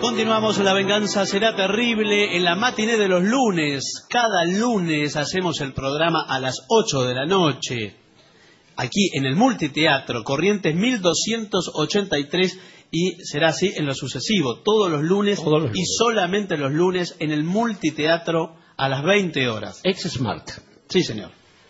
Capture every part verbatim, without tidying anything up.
Continuamos, La Venganza Será Terrible en la matiné de los lunes. Cada lunes hacemos el programa a las ocho de la noche. Aquí en el Multiteatro, Corrientes mil doscientos ochenta y tres, y será así en lo sucesivo, todos los lunes, todos los lunes. Y solamente los lunes en el Multiteatro a las veinte horas. Ex Smart. Sí, señor.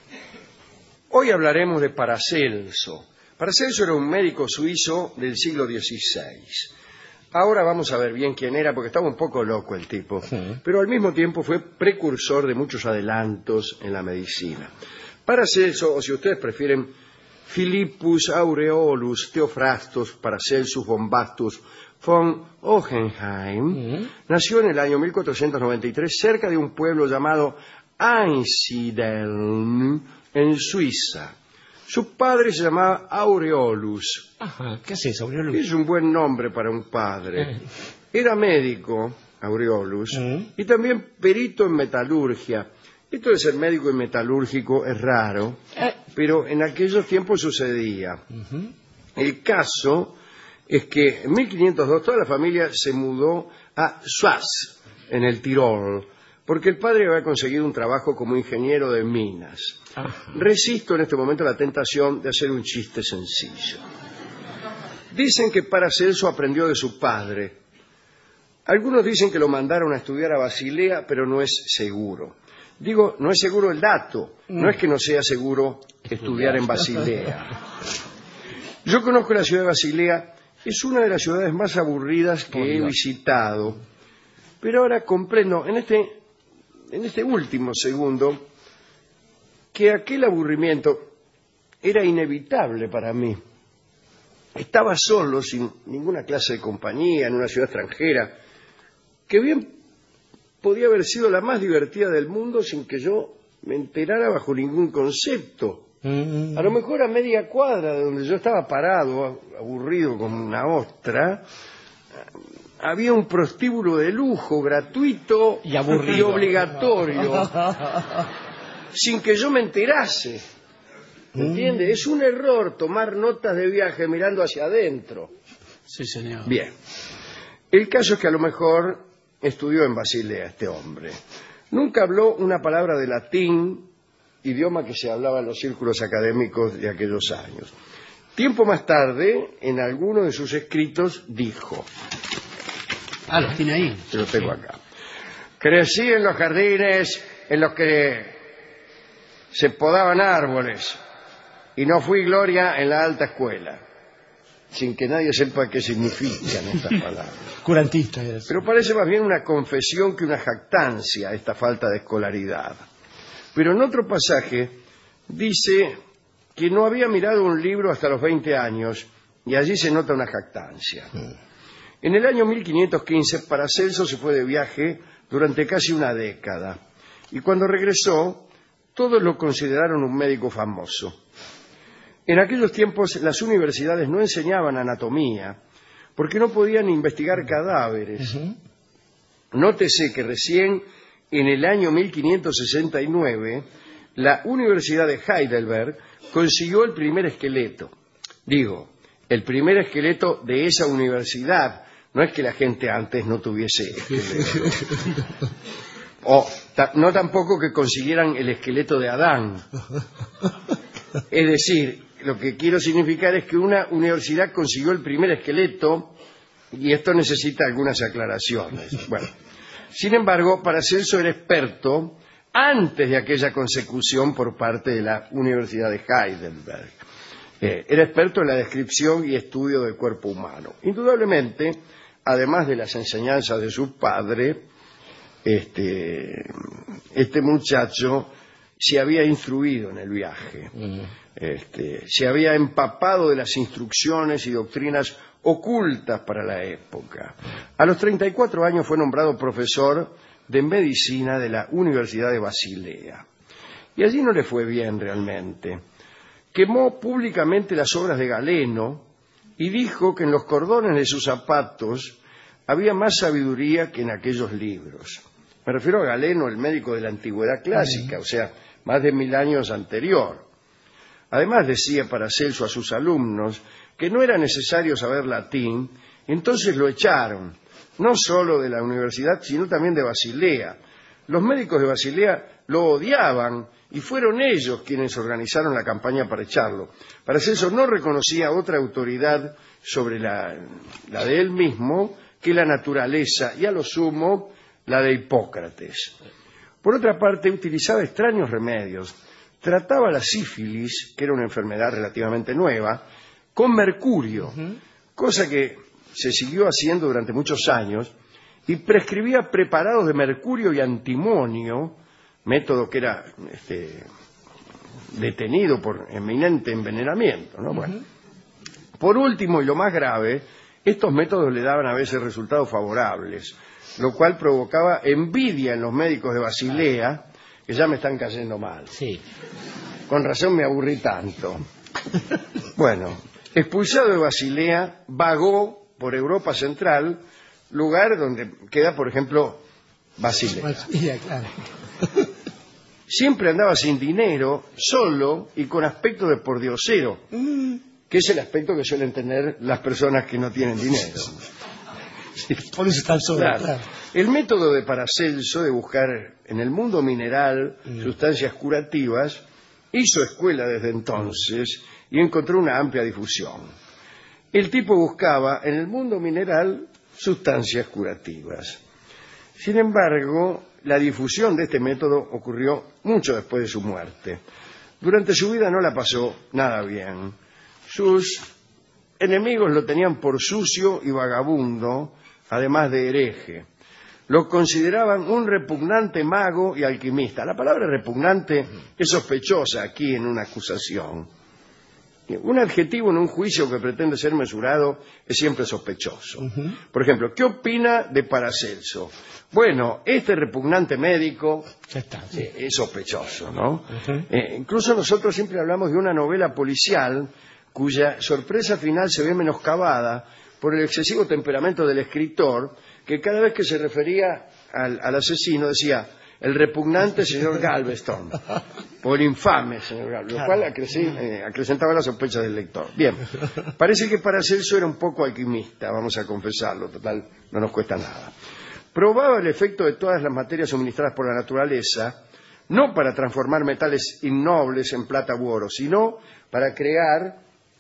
Hoy hablaremos de Paracelso. Paracelso era un médico suizo del siglo dieciséis. Ahora vamos a ver bien quién era, porque estaba un poco loco el tipo, sí. Pero al mismo tiempo fue precursor de muchos adelantos en la medicina. Paracelso, o si ustedes prefieren, Philippus Aureolus Theophrastus Paracelsus Bombastus von Hohenheim, uh-huh. nació en el año mil cuatrocientos noventa y tres cerca de un pueblo llamado Einsiedeln, en Suiza. Su padre se llamaba Aureolus. Ajá, ¿qué es eso, Aureolus? Es un buen nombre para un padre. Uh-huh. Era médico, Aureolus, uh-huh. y también perito en metalurgia. Esto de ser médico y metalúrgico es raro, eh. pero en aquellos tiempos sucedía. Uh-huh. El caso es que en mil quinientos dos toda la familia se mudó a Schwaz, en el Tirol, porque el padre había conseguido un trabajo como ingeniero de minas. Uh-huh. Resisto en este momento la tentación de hacer un chiste sencillo. Dicen que Paracelso aprendió de su padre. Algunos dicen que lo mandaron a estudiar a Basilea, pero no es seguro. Digo, no es seguro el dato, no es que no sea seguro estudiar en Basilea. Yo conozco la ciudad de Basilea, es una de las ciudades más aburridas que he visitado, pero ahora comprendo en este, en este último segundo que aquel aburrimiento era inevitable para mí. Estaba solo, sin ninguna clase de compañía, en una ciudad extranjera, que bien podía haber sido la más divertida del mundo sin que yo me enterara bajo ningún concepto. Mm. A lo mejor a media cuadra de donde yo estaba parado, aburrido como una ostra, había un prostíbulo de lujo, gratuito y, y obligatorio, sin que yo me enterase. ¿Entiende? Mm. Es un error tomar notas de viaje mirando hacia adentro. Sí, señor. Bien. El caso es que a lo mejor estudió en Basilea este hombre. Nunca habló una palabra de latín, idioma que se hablaba en los círculos académicos de aquellos años. Tiempo más tarde, en alguno de sus escritos, dijo... Ah, lo tiene ahí. Se lo tengo acá. Crecí en los jardines en los que se podaban árboles y no fui gloria en la alta escuela. Sin que nadie sepa qué significan estas palabras. Curantista. Es. Pero parece más bien una confesión que una jactancia esta falta de escolaridad. Pero en otro pasaje dice que no había mirado un libro hasta los veinte años y allí se nota una jactancia. Mm. En el año mil quinientos quince Paracelso se fue de viaje durante casi una década y cuando regresó todos lo consideraron un médico famoso. En aquellos tiempos las universidades no enseñaban anatomía porque no podían investigar cadáveres. Uh-huh. Nótese que recién en el año mil quinientos sesenta y nueve la Universidad de Heidelberg consiguió el primer esqueleto. Digo, el primer esqueleto de esa universidad. No es que la gente antes no tuviese esqueleto. O ta- no tampoco que consiguieran el esqueleto de Adán. Es decir, lo que quiero significar es que una universidad consiguió el primer esqueleto y esto necesita algunas aclaraciones. Bueno, sin embargo, Paracelso era experto antes de aquella consecución por parte de la Universidad de Heidelberg. Eh, era experto en la descripción y estudio del cuerpo humano. Indudablemente, además de las enseñanzas de su padre, este, este muchacho se había instruido en el viaje. Uh-huh. Este, se había empapado de las instrucciones y doctrinas ocultas para la época. A los treinta y cuatro años fue nombrado profesor de medicina de la Universidad de Basilea. Y allí no le fue bien realmente. Quemó públicamente las obras de Galeno y dijo que en los cordones de sus zapatos había más sabiduría que en aquellos libros. Me refiero a Galeno, el médico de la antigüedad clásica, o sea, más de mil años anterior. Además decía Paracelso a sus alumnos que no era necesario saber latín, entonces lo echaron, no solo de la universidad, sino también de Basilea. Los médicos de Basilea lo odiaban y fueron ellos quienes organizaron la campaña para echarlo. Paracelso no reconocía otra autoridad sobre la, la de él mismo que la naturaleza y a lo sumo la de Hipócrates. Por otra parte, utilizaba extraños remedios. Trataba la sífilis, que era una enfermedad relativamente nueva, con mercurio, uh-huh. cosa que se siguió haciendo durante muchos años, y prescribía preparados de mercurio y antimonio, método que era este, detenido por eminente envenenamiento, ¿no? Uh-huh. Bueno. Por último, y lo más grave, estos métodos le daban a veces resultados favorables, lo cual provocaba envidia en los médicos de Basilea, que ya me están cayendo mal. Sí. Con razón me aburrí tanto. Bueno, expulsado de Basilea, vagó por Europa Central, lugar donde queda, por ejemplo, Basilea. Basilea, claro. Siempre andaba sin dinero, solo y con aspecto de pordiosero, mm. que es el aspecto que suelen tener las personas que no tienen dinero. Sí, por eso están solos. Claro. Claro. El método de Paracelso de buscar en el mundo mineral mm. sustancias curativas hizo escuela desde entonces y encontró una amplia difusión. El tipo buscaba en el mundo mineral sustancias curativas. Sin embargo, la difusión de este método ocurrió mucho después de su muerte. Durante su vida no la pasó nada bien. Sus enemigos lo tenían por sucio y vagabundo, además de hereje. Lo consideraban un repugnante mago y alquimista. La palabra repugnante es sospechosa aquí en una acusación. Un adjetivo en un juicio que pretende ser mesurado es siempre sospechoso. Uh-huh. Por ejemplo, ¿qué opina de Paracelso? Bueno, este repugnante médico ya está, sí. eh, es sospechoso, ¿no? Uh-huh. Eh, incluso nosotros siempre hablamos de una novela policial cuya sorpresa final se ve menoscabada por el excesivo temperamento del escritor, que cada vez que se refería al, al asesino decía el repugnante señor Galveston, o el infame señor Galveston, lo cual acreci- eh, acrecentaba la sospecha del lector. Bien, parece que Paracelso era un poco alquimista, vamos a confesarlo, total, no nos cuesta nada. Probaba el efecto de todas las materias suministradas por la naturaleza, no para transformar metales innobles en plata u oro, sino para crear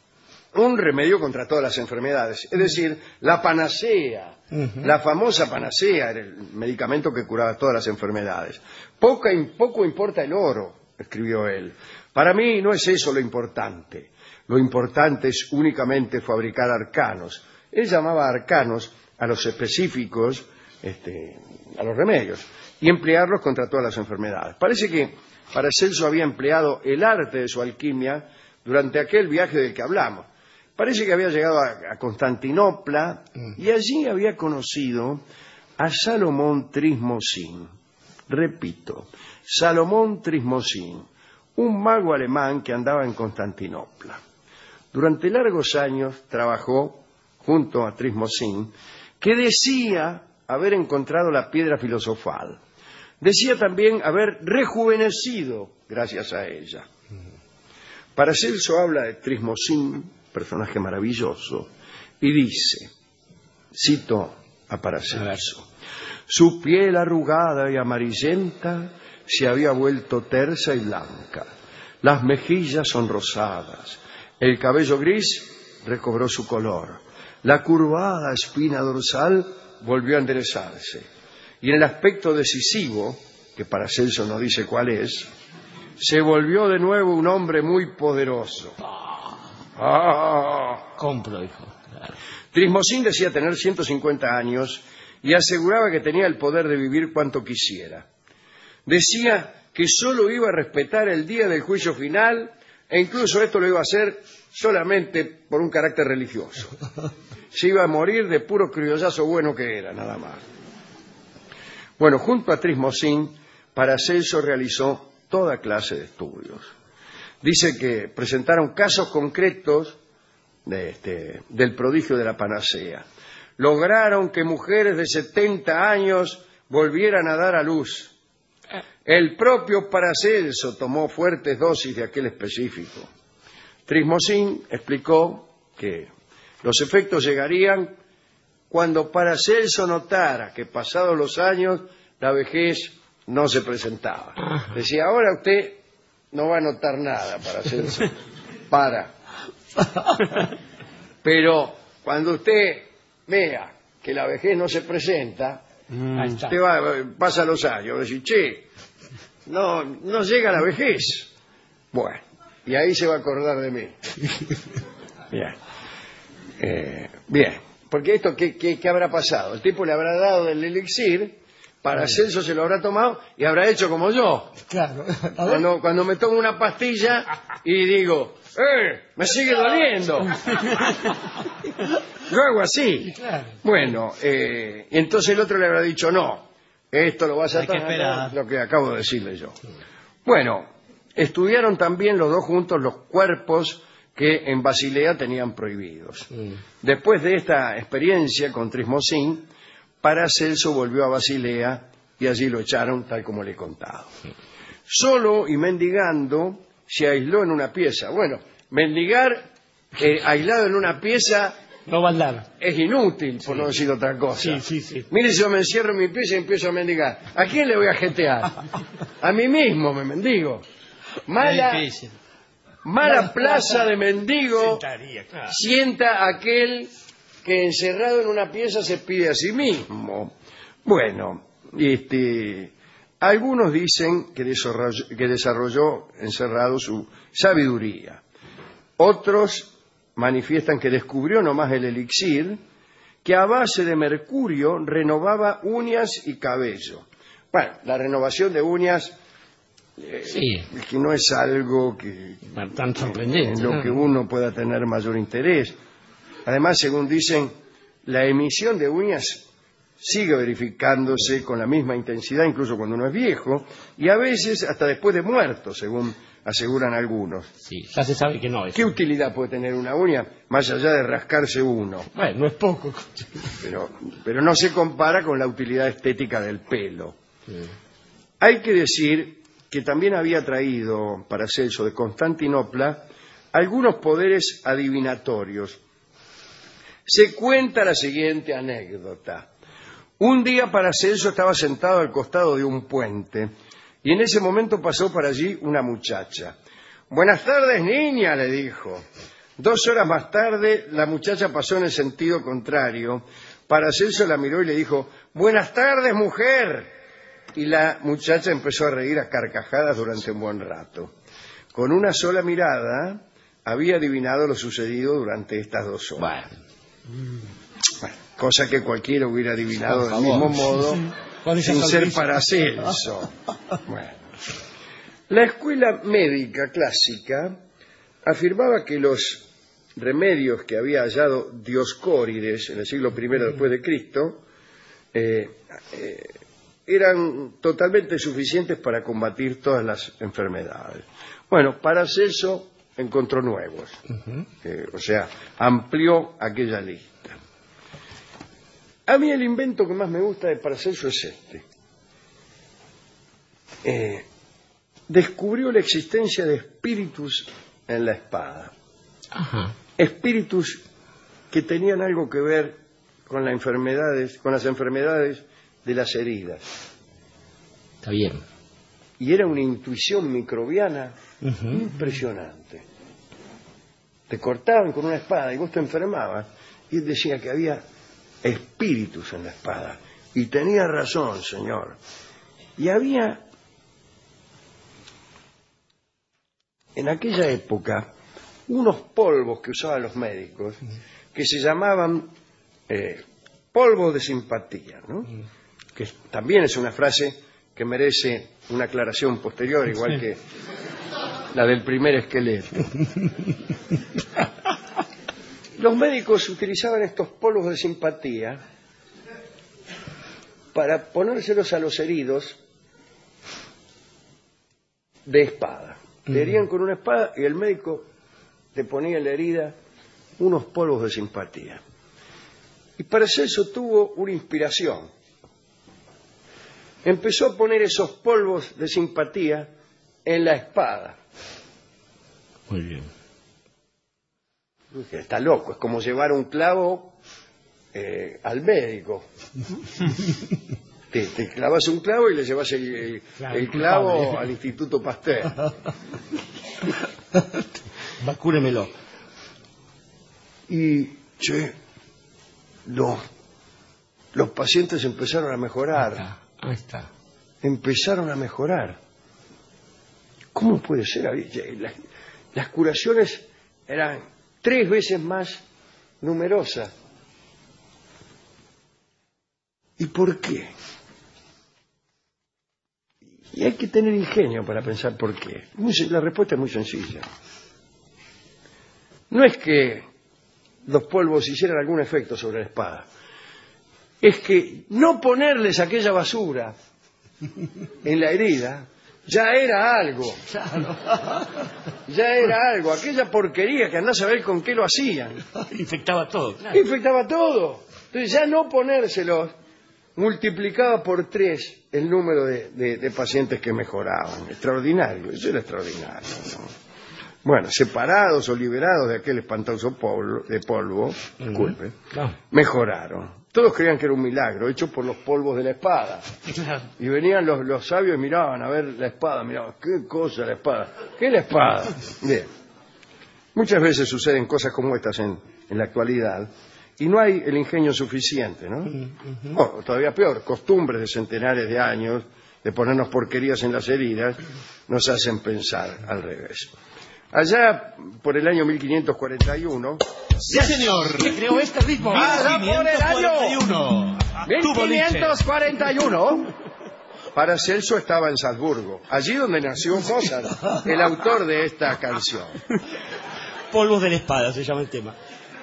un remedio contra todas las enfermedades, es decir, la panacea, uh-huh. la famosa panacea era el medicamento que curaba todas las enfermedades. Poca, poco importa el oro, escribió él. Para mí no es eso lo importante. Lo importante es únicamente fabricar arcanos. Él llamaba arcanos a los específicos, este, a los remedios, y emplearlos contra todas las enfermedades. Parece que Paracelso había empleado el arte de su alquimia durante aquel viaje del que hablamos. Parece que había llegado a, a Constantinopla y allí había conocido a Salomón Trismosín. Repito, Salomón Trismosín, un mago alemán que andaba en Constantinopla. Durante largos años trabajó junto a Trismosín, que decía haber encontrado la piedra filosofal. Decía también haber rejuvenecido gracias a ella. Paracelso habla de Trismosín, personaje maravilloso, y dice, cito a Paracelso, su piel arrugada y amarillenta se había vuelto tersa y blanca, las mejillas son rosadas, el cabello gris recobró su color, la curvada espina dorsal volvió a enderezarse, y en el aspecto decisivo, que Paracelso no dice cuál es, se volvió de nuevo un hombre muy poderoso. Ah. Compro, dijo. Claro. Trismosín decía tener ciento cincuenta años y aseguraba que tenía el poder de vivir cuanto quisiera. Decía que solo iba a respetar el día del juicio final e incluso esto lo iba a hacer solamente por un carácter religioso. Se iba a morir de puro criollazo bueno que era, nada más. Bueno, junto a Trismosín, Paracelso realizó toda clase de estudios. Dice que presentaron casos concretos de este, del prodigio de la panacea. Lograron que mujeres de setenta años volvieran a dar a luz. El propio Paracelso tomó fuertes dosis de aquel específico. Trismosín explicó que los efectos llegarían cuando Paracelso notara que pasados los años la vejez no se presentaba. Decía, ahora usted no va a notar nada, Paracelso. Para. Pero cuando usted vea que la vejez no se presenta, Ahí está. usted va, pasa los años, va a decir, che, no, no llega la vejez. Bueno, y ahí se va a acordar de mí. Bien. Eh, bien, porque esto, ¿qué, qué, qué habrá pasado? El tipo le habrá dado el elixir, Paracelso se lo habrá tomado y habrá hecho como yo. Claro. A ver. Cuando, cuando me tomo una pastilla y digo, ¡eh! ¡Me sigue doliendo! Yo hago así. Claro. Bueno, eh, y entonces el otro le habrá dicho, no, esto lo vas a Hay que tomar, esperar. lo que acabo de decirle yo. Bueno, estudiaron también los dos juntos los cuerpos que en Basilea tenían prohibidos. Mm. Después de esta experiencia con Trismosín, Paracelso volvió a Basilea y allí lo echaron tal como le he contado. Solo y mendigando se aisló en una pieza. Bueno, mendigar eh, aislado en una pieza No va a andar. es inútil, por no decir otra cosa. Sí, sí, sí. Mire, si yo me encierro en mi pieza y empiezo a mendigar. ¿A quién le voy a jetear? A mí mismo me mendigo. Mala, Es difícil. mala plaza de mendigo Sentaría, claro. sienta aquel que encerrado en una pieza se pide a sí mismo. Bueno, este, algunos dicen que desarrolló, que desarrolló encerrado su sabiduría. Otros manifiestan que descubrió nomás el elixir, que a base de mercurio renovaba uñas y cabello. Bueno, la renovación de uñas eh, Sí. que no es algo que Tan sorprendente. en lo ¿no? que uno pueda tener mayor interés. Además, según dicen, la emisión de uñas sigue verificándose con la misma intensidad incluso cuando uno es viejo y a veces hasta después de muerto, según aseguran algunos. Sí, ya se sabe que no es. ¿Qué utilidad puede tener una uña más allá de rascarse uno? Bueno, no es poco. Pero, pero no se compara con la utilidad estética del pelo. Sí. Hay que decir que también había traído Paracelso de Constantinopla algunos poderes adivinatorios. Se cuenta la siguiente anécdota. Un día Paracelso estaba sentado al costado de un puente y en ese momento pasó por allí una muchacha. «Buenas tardes, niña», le dijo. Dos horas más tarde la muchacha pasó en el sentido contrario. Paracelso la miró y le dijo «Buenas tardes, mujer». Y la muchacha empezó a reír a carcajadas durante un buen rato. Con una sola mirada había adivinado lo sucedido durante estas dos horas. Bueno. Bueno, cosa que cualquiera hubiera adivinado Por del favor. mismo modo Con esa sin ser sonrisa. Paracelso. Bueno. La escuela médica clásica afirmaba que los remedios que había hallado Dioscórides en el siglo primero después de Cristo eh, eh, eran totalmente suficientes para combatir todas las enfermedades. Bueno, Paracelso encontró nuevos, Ujú. eh, o sea, amplió aquella lista. A mí el invento que más me gusta de Paracelso es este. Eh, descubrió la existencia de espíritus en la espada. Ajá. Espíritus que tenían algo que ver con las enfermedades, con las enfermedades de las heridas. Está bien. Y era una intuición microbiana Ujú. impresionante. Te cortaban con una espada y vos te enfermabas y él decía que había espíritus en la espada. Y tenía razón, señor. Y había, en aquella época, unos polvos que usaban los médicos que se llamaban eh, polvos de simpatía, ¿no? Que también es una frase que merece una aclaración posterior, igual que la del primer esqueleto. Los médicos utilizaban estos polvos de simpatía para ponérselos a los heridos de espada. Le herían con una espada y el médico le ponía en la herida unos polvos de simpatía. Y Paracelso tuvo una inspiración. Empezó a poner esos polvos de simpatía en la espada. Muy bien. Dije, está loco, es como llevar un clavo eh, al médico. Te, te clavas un clavo y le llevas el, el, Claro, el clavo culpable. al Instituto Pasteur. Vacúnemelo. Y, che, no, los pacientes empezaron a mejorar. Ah, ahí está. Empezaron a mejorar. ¿Cómo puede ser? Las, las curaciones eran tres veces más numerosas. ¿Y por qué? Y hay que tener ingenio para pensar por qué. Muy, la respuesta es muy sencilla. No es que los polvos hicieran algún efecto sobre la espada. Es que no ponerles aquella basura en la herida ya era algo. Ya era algo. Aquella porquería que andás a ver con qué lo hacían. Infectaba todo, claro. Infectaba todo. Entonces ya no ponérselos multiplicaba por tres el número de, de, de pacientes que mejoraban. Extraordinario. Eso era extraordinario, ¿no? Bueno, separados o liberados de aquel espantoso polvo, de polvo, disculpe, No. mejoraron. Todos creían que era un milagro, hecho por los polvos de la espada. Claro. Y venían los, los sabios y miraban a ver la espada, miraban, ¿qué cosa la espada? ¿Qué es la espada? Bien. Muchas veces suceden cosas como estas en, en la actualidad y no hay el ingenio suficiente, ¿no? Uh-huh. O todavía peor, costumbres de centenares de años de ponernos porquerías en las heridas nos hacen pensar al revés. Allá por el año mil quinientos cuarenta y uno... ¡Sí, señor! ¿Qué creó este ritmo? ¡Ah, por el año! mil quinientos cuarenta y uno. mil quinientos cuarenta y uno, Paracelso estaba en Salzburgo, allí donde nació Mozart, el autor de esta canción. Polvos de la espada se llama el tema.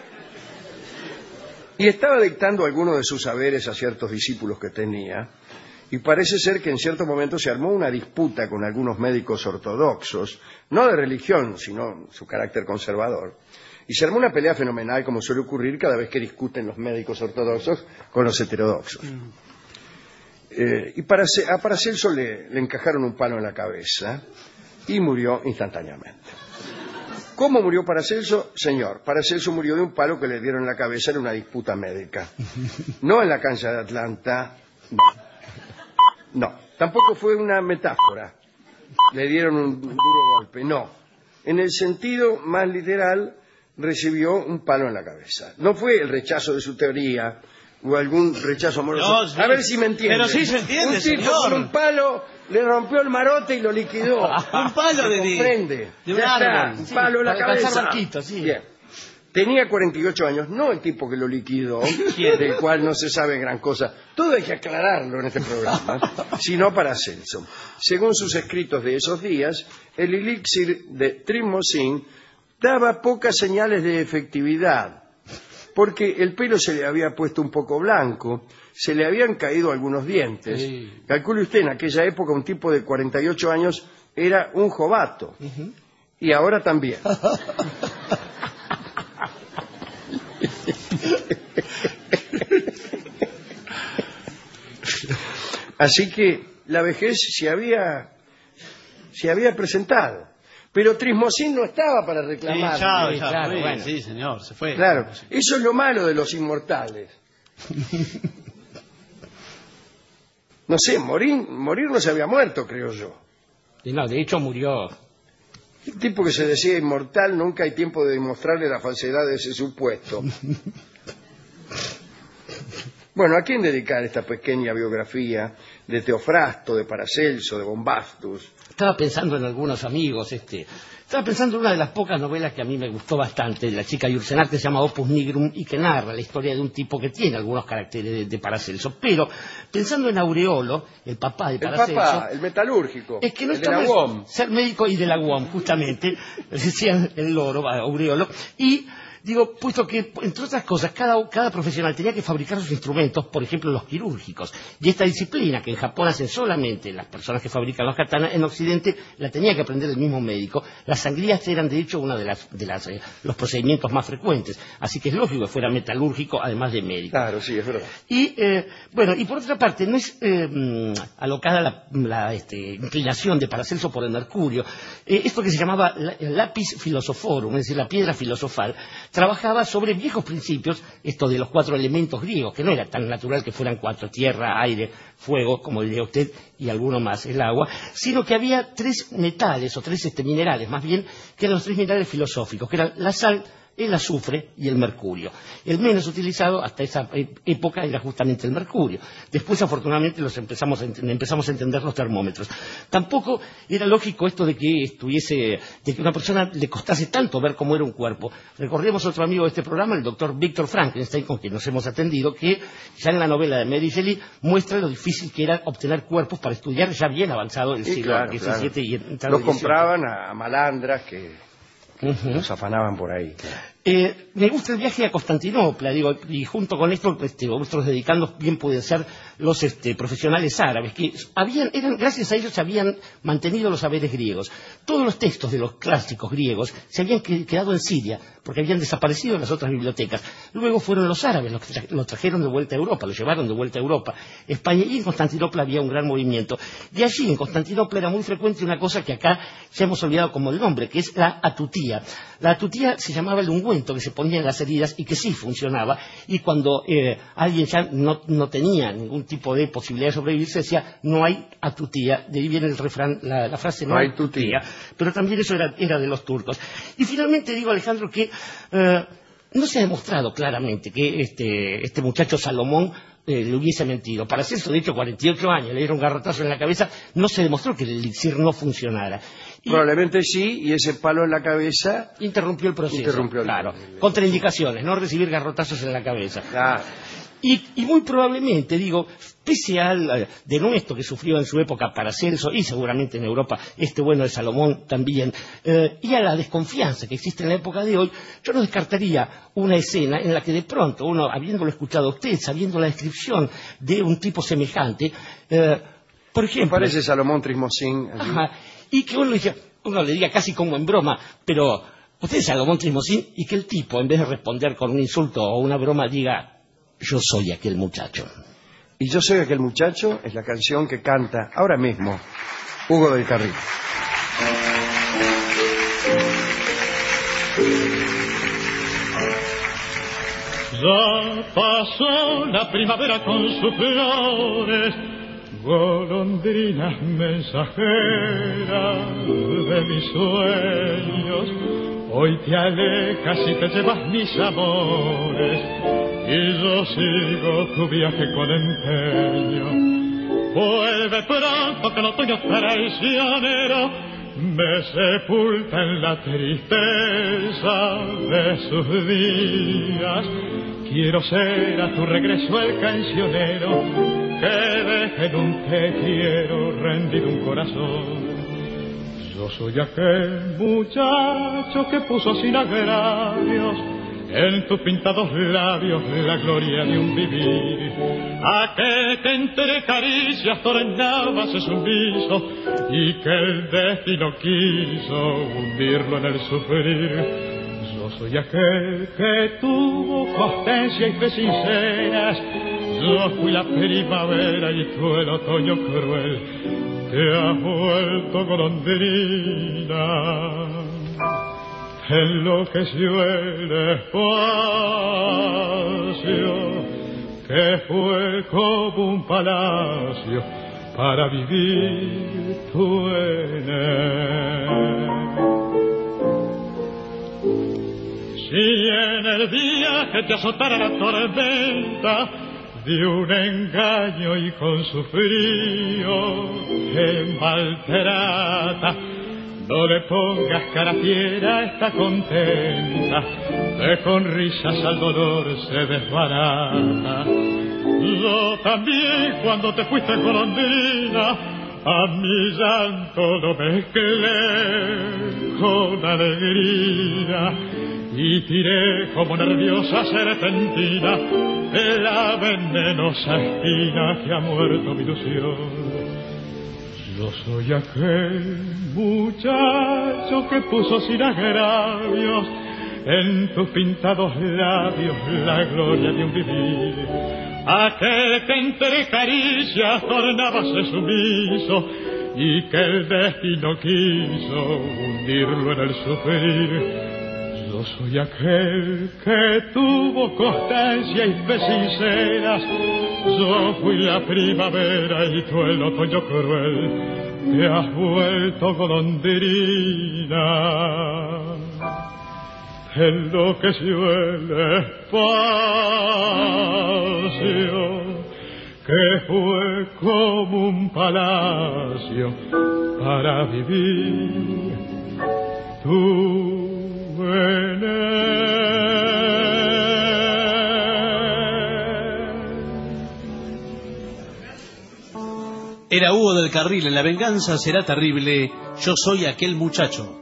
Y estaba dictando algunos de sus saberes a ciertos discípulos que tenía, y parece ser que en cierto momento se armó una disputa con algunos médicos ortodoxos, no de religión, sino su carácter conservador. Y se armó una pelea fenomenal, como suele ocurrir cada vez que discuten los médicos ortodoxos con los heterodoxos. Mm. Eh, y para, a Paracelso le, le encajaron un palo en la cabeza y murió instantáneamente. ¿Cómo murió Paracelso? Señor, Paracelso murió de un palo que le dieron en la cabeza en una disputa médica. No en la cancha de Atlanta. No. No, tampoco fue una metáfora. Le dieron un duro golpe, no. En el sentido más literal, recibió un palo en la cabeza. No fue el rechazo de su teoría o algún rechazo amoroso. No, sí. A ver si me entiende. Pero sí se entiende, un tipo señor. con un palo le rompió el marote y lo liquidó. Un palo de, comprende. de un Ya está, árbol. un Sí, palo en la para alcanzar cabeza. barquitos, sí. Bien. Tenía cuarenta y ocho años, no el tipo que lo liquidó, del cual no se sabe gran cosa. Todo hay que aclararlo en este programa, sino Paracelso. Según sus escritos de esos días, el elixir de Trimousin daba pocas señales de efectividad, porque el pelo se le había puesto un poco blanco, se le habían caído algunos dientes. Sí. Calcule usted, en aquella época un tipo de cuarenta y ocho años era un jovato, uh-huh. Y ahora también. Así que la vejez se había, se había presentado. Pero Trismosín no estaba para reclamar. Sí, chao, Sí, chao, claro, fue. bueno. Sí, señor, se fue. Claro, eso es lo malo de los inmortales. No sé, morir, morir no se había muerto, creo yo. Y no, de hecho murió. El tipo que se decía inmortal nunca hay tiempo de demostrarle la falsedad de ese supuesto. Bueno, ¿a quién dedicar esta pequeña biografía de Teofrasto, de Paracelso, de Bombastus? Estaba pensando en algunos amigos, este... Estaba pensando en una de las pocas novelas que a mí me gustó bastante, de la chica Yursenar, que se llama Opus Nigrum, y que narra la historia de un tipo que tiene algunos caracteres de, de Paracelso. Pero, pensando en Aureolo, el papá de El Paracelso... papá, el metalúrgico, es que no el de está la mal U O M. ser médico y de la U O M, justamente, decían el loro, Aureolo, y... Digo, puesto que, entre otras cosas, cada, cada profesional tenía que fabricar sus instrumentos, por ejemplo, los quirúrgicos. Y esta disciplina, que en Japón hacen solamente las personas que fabrican los katanas, en Occidente la tenía que aprender el mismo médico. Las sangrías eran, de hecho, uno de, las, de las, eh, los procedimientos más frecuentes. Así que es lógico que fuera metalúrgico, además de médico. Claro, sí, es verdad. Y, eh, bueno, y por otra parte, no es eh, alocada la, la este, inclinación de Paracelso por el mercurio. Eh, esto que se llamaba la, el lápiz filosoforum, es decir, la piedra filosofal, trabajaba sobre viejos principios, esto de los cuatro elementos griegos, que no era tan natural que fueran cuatro, tierra, aire, fuego, como diría usted, y alguno más, el agua, sino que había tres metales, o tres este, minerales, más bien, que eran los tres minerales filosóficos, que eran la sal, el azufre y el mercurio. El menos utilizado hasta esa época era justamente el mercurio. Después, afortunadamente, los empezamos a, empezamos a entender los termómetros. Tampoco era lógico esto de que estuviese, de que una persona le costase tanto ver cómo era un cuerpo. Recordemos otro amigo de este programa, el doctor Víctor Frankenstein, con quien nos hemos atendido, que ya en la novela de Mary Shelley muestra lo difícil que era obtener cuerpos para estudiar ya bien avanzado el siglo claro, diecisiete claro. y entrado Los el dieciocho. compraban a malandras que Uh-huh. los afanaban por ahí. Eh, me gusta el viaje a Constantinopla, digo, y junto con esto, este, otros dedicados bien pueden ser los este, profesionales árabes, que habían, eran, gracias a ellos se habían mantenido los saberes griegos. Todos los textos de los clásicos griegos se habían que, quedado en Siria, porque habían desaparecido en las otras bibliotecas. Luego fueron los árabes los que tra los trajeron de vuelta a Europa, los llevaron de vuelta a Europa, España, y en Constantinopla había un gran movimiento. Y allí, en Constantinopla, era muy frecuente una cosa que acá ya hemos olvidado como el nombre, que es la atutía. La atutía se llamaba el ungüento que se ponía en las heridas y que sí funcionaba, y cuando eh, alguien ya no, no tenía ningún tipo de posibilidad de sobrevivir, se decía, no hay atutía, de ahí viene el refrán, la, la frase no, no hay tutía, pero también eso era, era de los turcos. Y finalmente digo, Alejandro, que eh, no se ha demostrado claramente que este, este muchacho Salomón Eh, le hubiese mentido. Para Celso, de hecho, cuarenta y ocho años, le dieron un garrotazo en la cabeza, no se demostró que el elixir no funcionara. Y probablemente sí, y ese palo en la cabeza interrumpió el proceso. Interrumpió el... Claro. Contraindicaciones, no recibir garrotazos en la cabeza. Ah. Y, y muy probablemente, digo, pese al denuesto que sufrió en su época Paracelso, y seguramente en Europa este bueno de Salomón también, eh, y a la desconfianza que existe en la época de hoy, yo no descartaría una escena en la que de pronto uno, habiéndolo escuchado a usted, sabiendo la descripción de un tipo semejante, eh, por ejemplo... Parece Salomón Trismosín. Ajá, y que uno, dice, uno le diga casi como en broma, pero usted es Salomón Trismosín, y que el tipo, en vez de responder con un insulto o una broma, diga... Yo soy aquel muchacho. Y yo soy aquel muchacho es la canción que canta ahora mismo Hugo del Carril. Ya pasó la primavera con sus flores, golondrinas mensajeras de mis sueños. Hoy te alejas y te llevas mis amores, y yo sigo tu viaje con empeño. Vuelve pronto que el otoño traicionero me sepulta en la tristeza de sus días. Quiero ser a tu regreso el cancionero que deje en un te quiero rendido un corazón. Yo soy aquel muchacho que puso sin agravios en tus pintados labios la gloria de un vivir. Aquel que entre caricias tornaba ese sumiso y que el destino quiso hundirlo en el sufrir. Yo soy aquel que tuvo constancia y fe sinceras. Yo fui la primavera y tú el otoño cruel que ha vuelto golondrina. Enloqueció el espacio que fue como un palacio para vivir tú en él. Si en el viaje te azotara la tormenta de un engaño y con su frío te maltrata, no le pongas cara fiera, está contenta, que con risas al dolor se desbarata. Yo también cuando te fuiste golondrina, a mi llanto lo mezclé con alegría y tiré como nerviosa serpentina la venenosa espina que ha muerto mi ilusión. Yo soy aquel muchacho que puso sin agravios en tus pintados labios la gloria de un vivir. Aquel que entre caricias tornábase sumiso y que el destino quiso hundirlo en el sufrir. Yo soy aquel que tuvo constancia y fe sinceras. Yo fui la primavera y tú el otoño cruel. Te has vuelto golondrina. Enloqueció el espacio que fue como un palacio para vivir. Tú en Era Hugo del Carril en La venganza será terrible. Yo soy aquel muchacho.